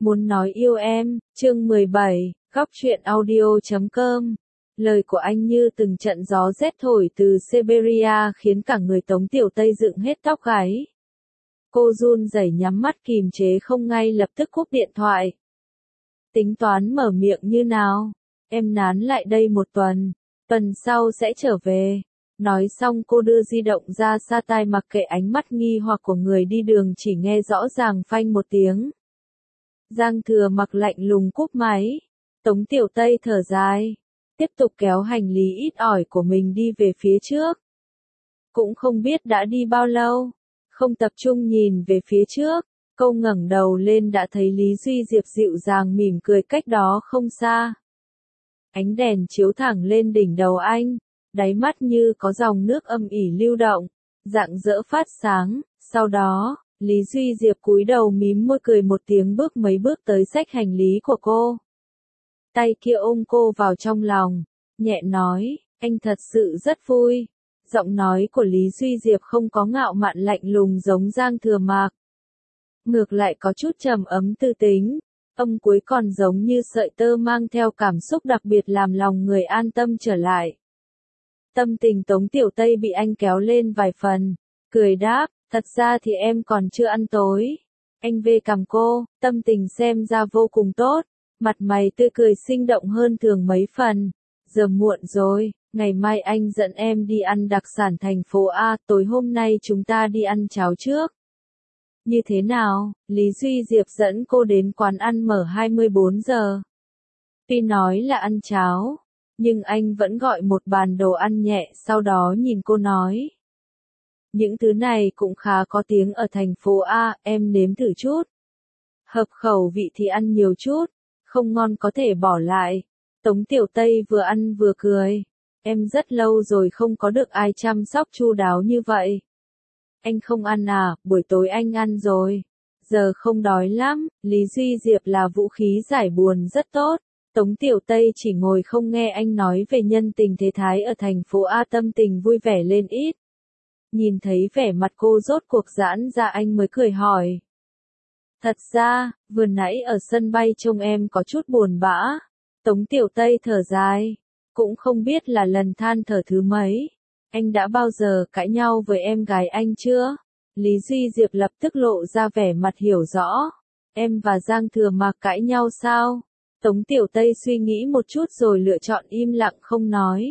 Muốn nói yêu em, chương 17, góc truyện audio.com. Lời của anh như từng trận gió rét thổi từ Siberia khiến cả người Tống Tiểu Tây dựng hết tóc gáy. Cô run rẩy nhắm mắt kìm chế không ngay lập tức cúp điện thoại. Tính toán mở miệng như nào? Em nán lại đây một tuần sau sẽ trở về. Nói xong cô đưa di động ra xa tai mặc kệ ánh mắt nghi hoặc của người đi đường, chỉ nghe rõ ràng phanh một tiếng. Giang Thừa Mặc lạnh lùng cúp máy. Tống Tiểu Tây thở dài, tiếp tục kéo hành lý ít ỏi của mình đi về phía trước. Cũng không biết đã đi bao lâu, không tập trung nhìn về phía trước, cô ngẩng đầu lên đã thấy Lý Duy Diệp dịu dàng mỉm cười cách đó không xa. Ánh đèn chiếu thẳng lên đỉnh đầu anh, đáy mắt như có dòng nước âm ỉ lưu động, rạng rỡ phát sáng. Sau đó, Lý Duy Diệp cúi đầu mím môi cười một tiếng, bước mấy bước tới xách hành lý của cô. Tay kia ôm cô vào trong lòng, nhẹ nói, anh thật sự rất vui. Giọng nói của Lý Duy Diệp không có ngạo mạn lạnh lùng giống Giang Thừa Mặc. Ngược lại có chút trầm ấm tư tính, âm cuối còn giống như sợi tơ mang theo cảm xúc đặc biệt làm lòng người an tâm trở lại. Tâm tình Tống Tiểu Tây bị anh kéo lên vài phần, cười đáp, thật ra thì em còn chưa ăn tối. Anh vê cằm cô, tâm tình xem ra vô cùng tốt, mặt mày tươi cười sinh động hơn thường mấy phần. Giờ muộn rồi, ngày mai anh dẫn em đi ăn đặc sản thành phố A, tối hôm nay chúng ta đi ăn cháo trước. Như thế nào? Lý Duy Diệp dẫn cô đến quán ăn mở 24 giờ. Tuy nói là ăn cháo, nhưng anh vẫn gọi một bàn đồ ăn nhẹ, sau đó nhìn cô nói. Những thứ này cũng khá có tiếng ở thành phố A, em nếm thử chút. Hợp khẩu vị thì ăn nhiều chút, không ngon có thể bỏ lại. Tống Tiểu Tây vừa ăn vừa cười. Em rất lâu rồi không có được ai chăm sóc chu đáo như vậy. Anh không ăn à, buổi tối anh ăn rồi. Giờ không đói lắm. Lý Duy Diệp là vũ khí giải buồn rất tốt. Tống Tiểu Tây chỉ ngồi không nghe anh nói về nhân tình thế thái ở thành phố A, tâm tình vui vẻ lên ít. Nhìn thấy vẻ mặt cô rốt cuộc giãn ra, anh mới cười hỏi. Thật ra, vừa nãy ở sân bay trông em có chút buồn bã. Tống Tiểu Tây thở dài, cũng không biết là lần than thở thứ mấy. Anh đã bao giờ cãi nhau với em gái anh chưa? Lý Duy Diệp lập tức lộ ra vẻ mặt hiểu rõ. Em và Giang Thừa Mặc cãi nhau sao? Tống Tiểu Tây suy nghĩ một chút rồi lựa chọn im lặng không nói.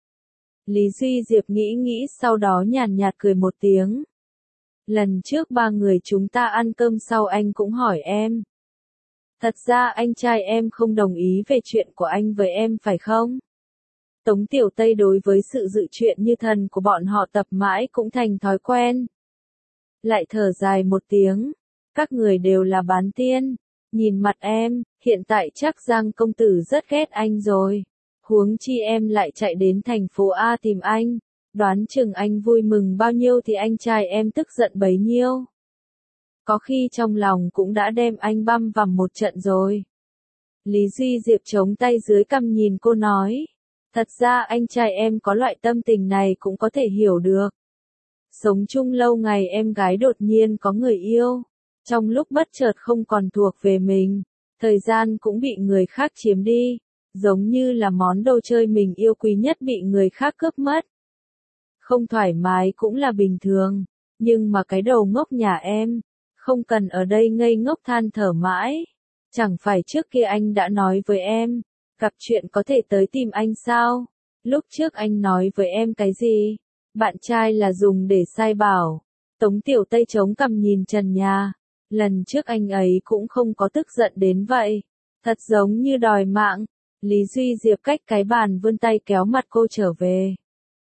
Lý Duy Diệp nghĩ sau đó nhàn nhạt cười một tiếng. Lần trước ba người chúng ta ăn cơm sau anh cũng hỏi em. Thật ra anh trai em không đồng ý về chuyện của anh với em phải không? Tống Tiểu Tây đối với sự dự chuyện như thần của bọn họ tập mãi cũng thành thói quen. Lại thở dài một tiếng. Các người đều là bán tiên. Nhìn mặt em, hiện tại chắc Giang công tử rất ghét anh rồi. Huống chi em lại chạy đến thành phố A tìm anh. Đoán chừng anh vui mừng bao nhiêu thì anh trai em tức giận bấy nhiêu. Có khi trong lòng cũng đã đem anh băm vằm một trận rồi. Lý Duy Diệp chống tay dưới cằm nhìn cô nói. Thật ra anh trai em có loại tâm tình này cũng có thể hiểu được. Sống chung lâu ngày em gái đột nhiên có người yêu. Trong lúc bất chợt không còn thuộc về mình. Thời gian cũng bị người khác chiếm đi. Giống như là món đồ chơi mình yêu quý nhất bị người khác cướp mất. Không thoải mái cũng là bình thường. Nhưng mà cái đầu ngốc nhà em. Không cần ở đây ngây ngốc than thở mãi. Chẳng phải trước kia anh đã nói với em. Gặp chuyện có thể tới tìm anh sao? Lúc trước anh nói với em cái gì? Bạn trai là dùng để sai bảo. Tống Tiểu Tây chống cằm nhìn trần nhà. Lần trước anh ấy cũng không có tức giận đến vậy. Thật giống như đòi mạng. Lý Duy Diệp cách cái bàn vươn tay kéo mặt cô trở về.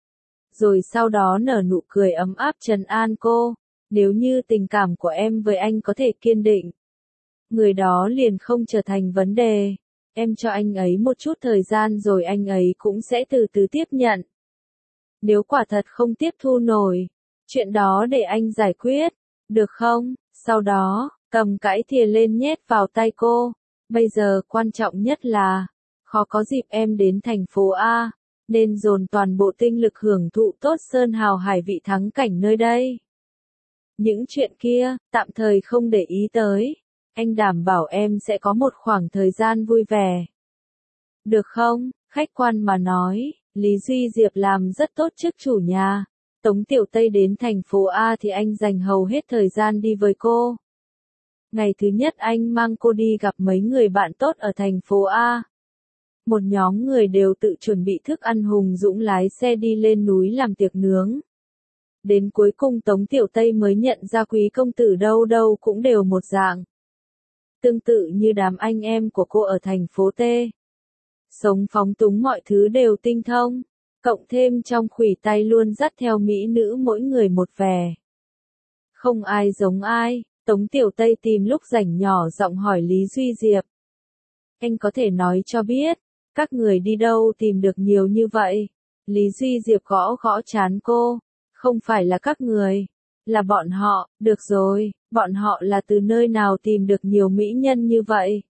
Rồi sau đó nở nụ cười ấm áp trấn an cô. Nếu như tình cảm của em với anh có thể kiên định, người đó liền không trở thành vấn đề. Em cho anh ấy một chút thời gian rồi anh ấy cũng sẽ từ từ tiếp nhận. Nếu quả thật không tiếp thu nổi, chuyện đó để anh giải quyết, được không? Sau đó, cầm cái thìa lên nhét vào tay cô. Bây giờ quan trọng nhất là, khó có dịp em đến thành phố A, nên dồn toàn bộ tinh lực hưởng thụ tốt sơn hào hải vị thắng cảnh nơi đây. Những chuyện kia, tạm thời không để ý tới. Anh đảm bảo em sẽ có một khoảng thời gian vui vẻ. Được không? Khách quan mà nói, Lý Duy Diệp làm rất tốt chức chủ nhà. Tống Tiểu Tây đến thành phố A thì anh dành hầu hết thời gian đi với cô. Ngày thứ nhất anh mang cô đi gặp mấy người bạn tốt ở thành phố A. Một nhóm người đều tự chuẩn bị thức ăn hùng dũng lái xe đi lên núi làm tiệc nướng. Đến cuối cùng Tống Tiểu Tây mới nhận ra quý công tử đâu đâu cũng đều một dạng. Tương tự như đám anh em của cô ở thành phố T. Sống phóng túng mọi thứ đều tinh thông, cộng thêm trong khuỷu tay luôn dắt theo mỹ nữ mỗi người một vẻ. Không ai giống ai, Tống Tiểu Tây tìm lúc rảnh nhỏ giọng hỏi Lý Duy Diệp. Anh có thể nói cho biết, các người đi đâu tìm được nhiều như vậy? Lý Duy Diệp gõ gõ trán cô. Không phải là các người, là bọn họ. Được rồi, bọn họ là từ nơi nào tìm được nhiều mỹ nhân như vậy?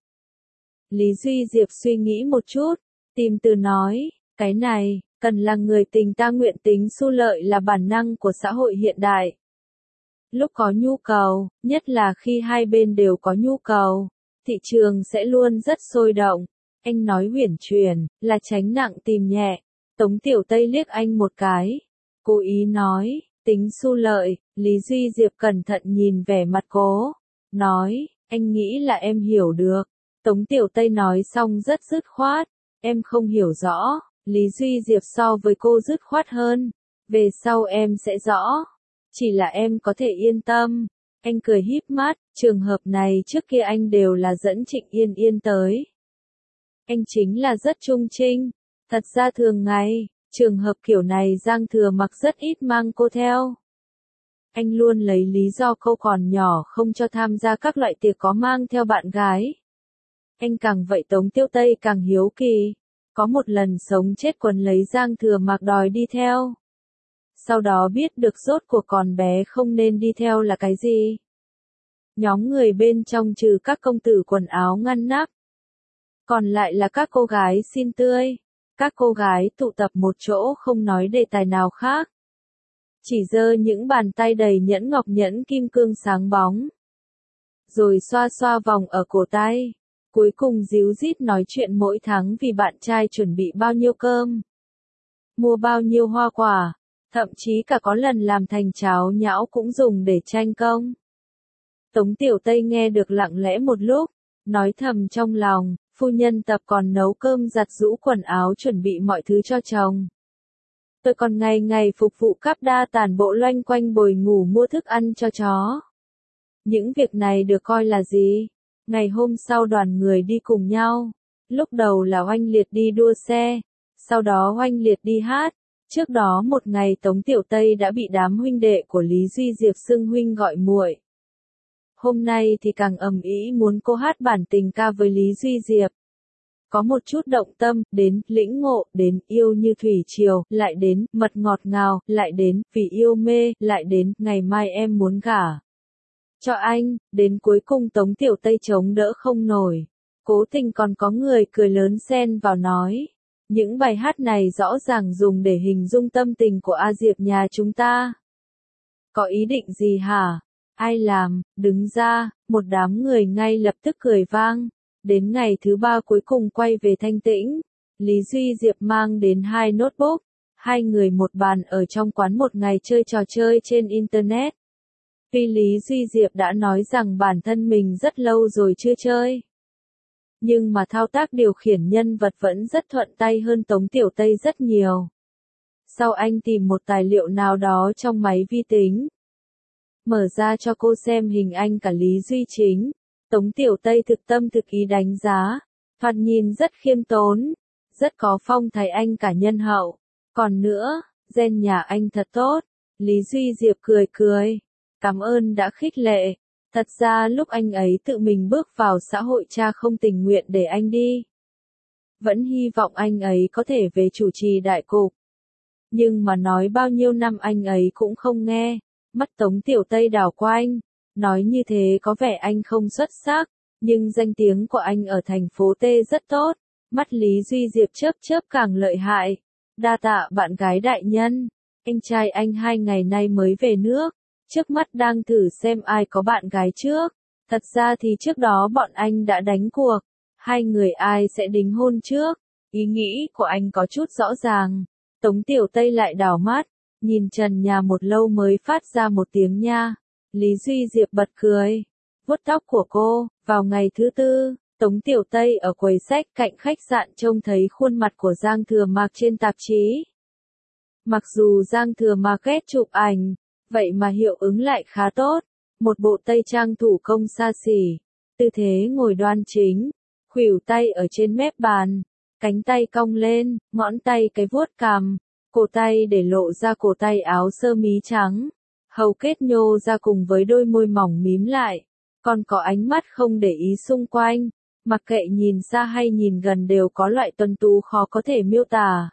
Lý Duy Diệp suy nghĩ một chút, tìm từ nói, cái này, cần là người tình ta nguyện tính xu lợi là bản năng của xã hội hiện đại. Lúc có nhu cầu, nhất là khi hai bên đều có nhu cầu, thị trường sẽ luôn rất sôi động. Anh nói uyển chuyển, là tránh nặng tìm nhẹ. Tống Tiểu Tây liếc anh một cái. Cố ý nói, tính xu lợi. Lý Duy Diệp cẩn thận nhìn vẻ mặt cô. Nói, anh nghĩ là em hiểu được. Tống Tiểu Tây nói xong rất dứt khoát. Em không hiểu rõ. Lý Duy Diệp so với cô dứt khoát hơn. Về sau em sẽ rõ. Chỉ là em có thể yên tâm. Anh cười híp mắt, trường hợp này trước kia anh đều là dẫn Trịnh Yên Yên tới. Anh chính là rất trung trinh. Thật ra thường ngày, trường hợp kiểu này Giang Thừa Mặc rất ít mang cô theo. Anh luôn lấy lý do cô còn nhỏ không cho tham gia các loại tiệc có mang theo bạn gái. Anh càng vậy Tống Tiểu Tây càng hiếu kỳ. Có một lần sống chết quấn lấy Giang Thừa Mặc đòi đi theo. Sau đó biết được rốt cuộc con bé không nên đi theo là cái gì. Nhóm người bên trong trừ các công tử quần áo ngăn nắp. Còn lại là các cô gái xinh tươi. Các cô gái tụ tập một chỗ không nói đề tài nào khác. Chỉ giơ những bàn tay đầy nhẫn ngọc nhẫn kim cương sáng bóng. Rồi xoa xoa vòng ở cổ tay. Cuối cùng díu dít nói chuyện mỗi tháng vì bạn trai chuẩn bị bao nhiêu cơm. Mua bao nhiêu hoa quả. Thậm chí cả có lần làm thành cháo nhão cũng dùng để tranh công. Tống Tiểu Tây nghe được lặng lẽ một lúc. Nói thầm trong lòng. Phu nhân tập còn nấu cơm giặt giũ quần áo chuẩn bị mọi thứ cho chồng. Tôi còn ngày ngày phục vụ cắp đa tản bộ loanh quanh bồi ngủ mua thức ăn cho chó. Những việc này được coi là gì? Ngày hôm sau đoàn người đi cùng nhau. Lúc đầu là Oanh Liệt đi đua xe. Sau đó Oanh Liệt đi hát. Trước đó một ngày Tống Tiểu Tây đã bị đám huynh đệ của Lý Duy Diệp xưng huynh gọi muội. Hôm nay thì càng ầm ĩ muốn cô hát bản tình ca với Lý Duy Diệp. Có một chút động tâm, đến lĩnh ngộ, đến yêu như thủy triều, lại đến mật ngọt ngào, lại đến vì yêu mê, lại đến ngày mai em muốn gả cho anh, đến cuối cùng Tống Tiểu Tây chống đỡ không nổi. Cố tình còn có người cười lớn xen vào nói. Những bài hát này rõ ràng dùng để hình dung tâm tình của A Diệp nhà chúng ta. Có ý định gì hả? Ai làm? Đứng ra, một đám người ngay lập tức cười vang. Đến ngày thứ ba cuối cùng quay về thanh tĩnh. Lý Duy Diệp mang đến 2 notebook. 2 người một bàn ở trong quán một ngày chơi trò chơi trên Internet. Tuy Lý Duy Diệp đã nói rằng bản thân mình rất lâu rồi chưa chơi. Nhưng mà thao tác điều khiển nhân vật vẫn rất thuận tay hơn Tống Tiểu Tây rất nhiều. Sau anh tìm một tài liệu nào đó trong máy vi tính. Mở ra cho cô xem hình ảnh cả Lý Duy Chính. Tống Tiểu Tây thực tâm thực ý đánh giá. Thoạt nhìn rất khiêm tốn. Rất có phong thái anh cả nhân hậu. Còn nữa, gen nhà anh thật tốt. Lý Duy Diệp cười cười. Cảm ơn đã khích lệ. Thật ra lúc anh ấy tự mình bước vào xã hội cha không tình nguyện để anh đi. Vẫn hy vọng anh ấy có thể về chủ trì đại cục. Nhưng mà nói bao nhiêu năm anh ấy cũng không nghe. Mắt Tống Tiểu Tây đảo qua anh. Nói như thế có vẻ anh không xuất sắc. Nhưng danh tiếng của anh ở thành phố T rất tốt. Mắt Lý Duy Diệp chớp chớp càng lợi hại. Đa tạ bạn gái đại nhân. Anh trai anh 2 ngày nay mới về nước. Trước mắt đang thử xem ai có bạn gái trước. Thật ra thì trước đó bọn anh đã đánh cuộc, hai người ai sẽ đính hôn trước. Ý nghĩ của anh có chút rõ ràng. Tống Tiểu Tây lại đảo mắt, nhìn trần nhà một lâu mới phát ra một tiếng nha. Lý Duy Diệp bật cười, vuốt tóc của cô. Vào ngày thứ tư, Tống Tiểu Tây ở quầy sách cạnh khách sạn trông thấy khuôn mặt của Giang Thừa Mạc trên tạp chí. Mặc dù Giang Thừa Mạc ghét chụp ảnh, vậy mà hiệu ứng lại khá tốt. Một bộ tây trang thủ công xa xỉ, tư thế ngồi đoan chính, khuỷu tay ở trên mép bàn, cánh tay cong lên, ngón tay cái vuốt cằm, cổ tay để lộ ra cổ tay áo sơ mí trắng, hầu kết nhô ra cùng với đôi môi mỏng mím lại, còn có ánh mắt không để ý xung quanh, mặc kệ nhìn xa hay nhìn gần đều có loại tuấn tú khó có thể miêu tả.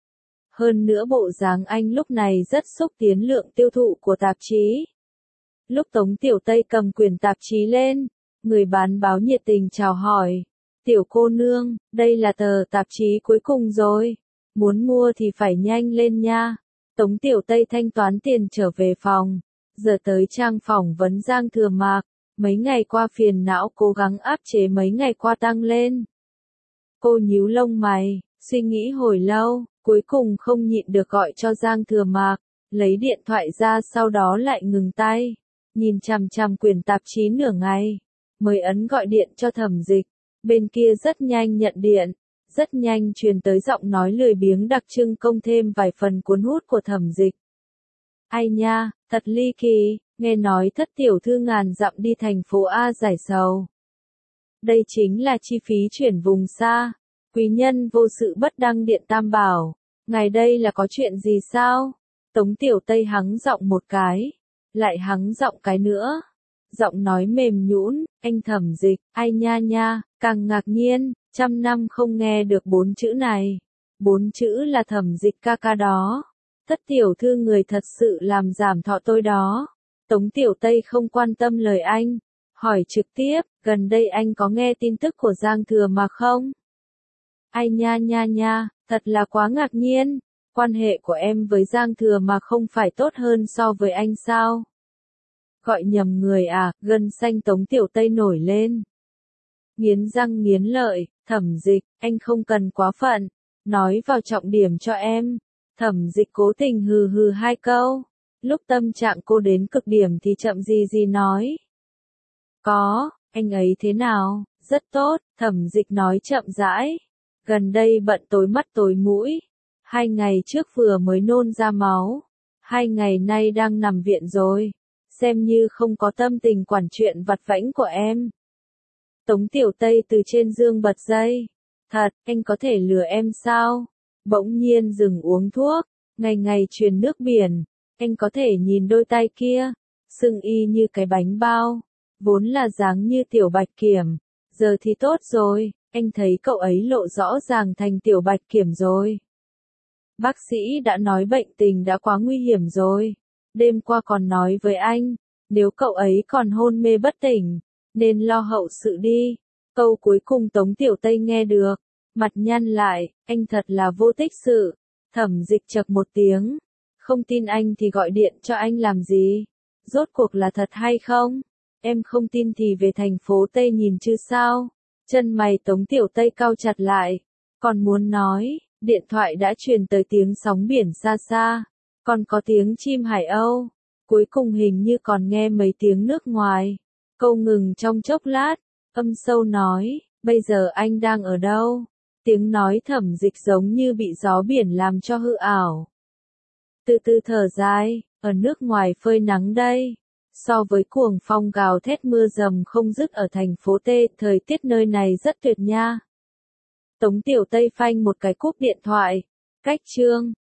Hơn nữa bộ dáng anh lúc này rất xúc tiến lượng tiêu thụ của tạp chí. Lúc Tống Tiểu Tây cầm quyển tạp chí lên, người bán báo nhiệt tình chào hỏi. Tiểu cô nương, đây là tờ tạp chí cuối cùng rồi. Muốn mua thì phải nhanh lên nha. Tống Tiểu Tây thanh toán tiền trở về phòng. Giờ tới trang phỏng vấn Giang Thừa Mạc. Mấy ngày qua phiền não cố gắng áp chế mấy ngày qua tăng lên. Cô nhíu lông mày, suy nghĩ hồi lâu, cuối cùng không nhịn được gọi cho Giang Thừa Mạc. Lấy điện thoại ra sau đó lại ngừng tay. Nhìn chằm chằm quyển tạp chí nửa ngày, mới ấn gọi điện cho Thẩm Dịch. Bên kia rất nhanh nhận điện, rất nhanh truyền tới giọng nói lười biếng đặc trưng công thêm vài phần cuốn hút của Thẩm Dịch. Ai nha, thật ly kỳ, nghe nói Thất tiểu thư ngàn dặm đi thành phố A giải sầu. Đây chính là chi phí chuyển vùng xa. Quý nhân vô sự bất đăng điện tam bảo. Ngài đây là có chuyện gì sao? Tống Tiểu Tây hắng giọng một cái. Lại hắng giọng cái nữa. Giọng nói mềm nhũn, anh Thẩm Dịch, ai nha nha, càng ngạc nhiên, 100 năm không nghe được 4 chữ này. 4 chữ là Thẩm Dịch ca ca đó. Thất tiểu thư người thật sự làm giảm thọ tôi đó. Tống Tiểu Tây không quan tâm lời anh, hỏi trực tiếp, gần đây anh có nghe tin tức của Giang Thừa Mạc không? Ai nha nha nha, thật là quá ngạc nhiên. Quan hệ của em với Giang Thừa Mạc không phải tốt hơn so với anh sao? Gọi nhầm người à, gân xanh Tống Tiểu Tây nổi lên. Nghiến răng nghiến lợi, Thẩm Dịch, anh không cần quá phận, nói vào trọng điểm cho em. Thẩm Dịch cố tình hừ hừ hai câu. Lúc tâm trạng cô đến cực điểm thì chậm gì gì nói. Có, anh ấy thế nào? Rất tốt, Thẩm Dịch nói chậm rãi. Gần đây bận tối mắt tối mũi. 2 ngày trước vừa mới nôn ra máu. 2 ngày nay đang nằm viện rồi. Xem như không có tâm tình quản chuyện vặt vãnh của em. Tống Tiểu Tây từ trên giường bật dậy. Thật, anh có thể lừa em sao? Bỗng nhiên dừng uống thuốc. Ngày ngày truyền nước biển. Anh có thể nhìn đôi tay kia. Sưng y như cái bánh bao. Vốn là dáng như tiểu bạch kiểm. Giờ thì tốt rồi. Anh thấy cậu ấy lộ rõ ràng thành tiểu bạch kiểm rồi. Bác sĩ đã nói bệnh tình đã quá nguy hiểm rồi. Đêm qua còn nói với anh, nếu cậu ấy còn hôn mê bất tỉnh, nên lo hậu sự đi. Câu cuối cùng Tống Tiểu Tây nghe được, mặt nhăn lại, anh thật là vô tích sự. Thẩm Dịch chậc một tiếng, không tin anh thì gọi điện cho anh làm gì? Rốt cuộc là thật hay không? Em không tin thì về thành phố Tây nhìn chứ sao? Chân mày Tống Tiểu Tây cau chặt lại, còn muốn nói, điện thoại đã truyền tới tiếng sóng biển xa xa, còn có tiếng chim Hải Âu, cuối cùng hình như còn nghe mấy tiếng nước ngoài. Câu ngừng trong chốc lát, âm sâu nói, bây giờ anh đang ở đâu? Tiếng nói Thẩm Dịch giống như bị gió biển làm cho hư ảo. Từ từ thở dài, ở nước ngoài phơi nắng đây. So với cuồng phong gào thét mưa dầm không dứt ở thành phố T, thời tiết nơi này rất tuyệt nha. Tống Tiểu Tây phanh một cái cúp điện thoại. Cách chương